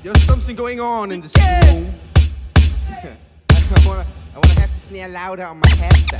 There's something going on in this room. I wanna have to snare louder on my headset.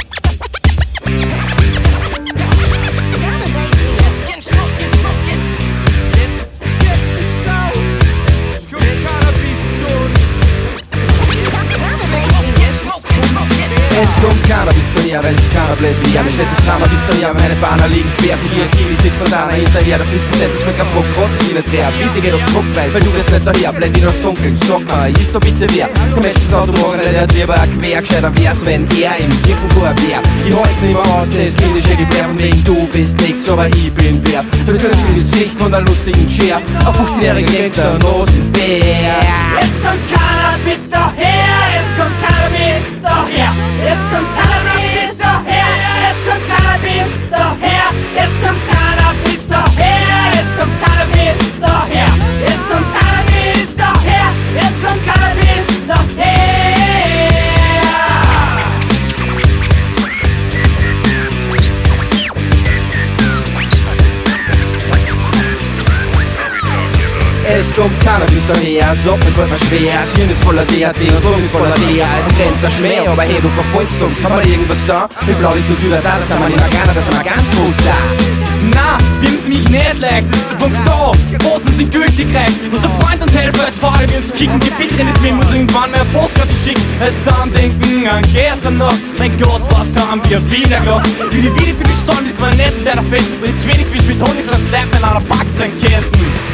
Es kommt Cannabis daher, weil es keiner bleibt wie eine Städte Cannabis daher, meine Bahner liegen quer, sie hier Kiwi, sitzt man da hinterher, der 50 Cent ist mir kaputt, Gott ist wie nicht dreher, bitte geh doch zurück, weil du wirst nicht daher, blend dich noch dunkel, sag mal, ist da bitte wer, komm erstens Auto morgen, der hat lieber quer, gescheiter wär's, wenn er im Kirchenchor wär, ich heiß nicht mehr aus, das kindische Gebär, von wegen du bist nix, aber ich bin wer, das ist das Gesicht von der lustigen Chair, auf 15-jährigen Gangster, Rosenbär. Jetzt kommt Cannabis daher, jetzt kommt Cannabis daher, jetzt kommt Cannabis daher, jetzt kommt Cannabis daher, jetzt kommt Cannabis daher, jetzt kommt Cannabis daher, jetzt kommt Cannabis daher, jetzt kommt Cannabis daher. Es kommt Cannabis daher, sagt mir fällt mir schwer, das Hirn ist voller THC und Drogen ist voller DA. Es rennt der Schmäh, aber hey, du verfolgst uns, haben wir irgendwas da? Mit Blaulicht und Tüder da, das haben wir nicht mehr gerne, das haben wir ganz groß da. Na, wem's mich nicht leicht, das ist der Punkt da. Posen sind gültig reich. Unser Freund und Helfer ist Fahrer, wir uns kicken. Die Bitte nicht mehr, muss irgendwann mehr Postkarte schicken. Es andenken an gestern noch. Mein Gott, was haben wir wieder gemacht? Wie die Wiede bin ich sonn, ist man nicht in deiner Fett. Ist wenig Fisch mit Honig, sonst bleibt man an der Back sein Ketten.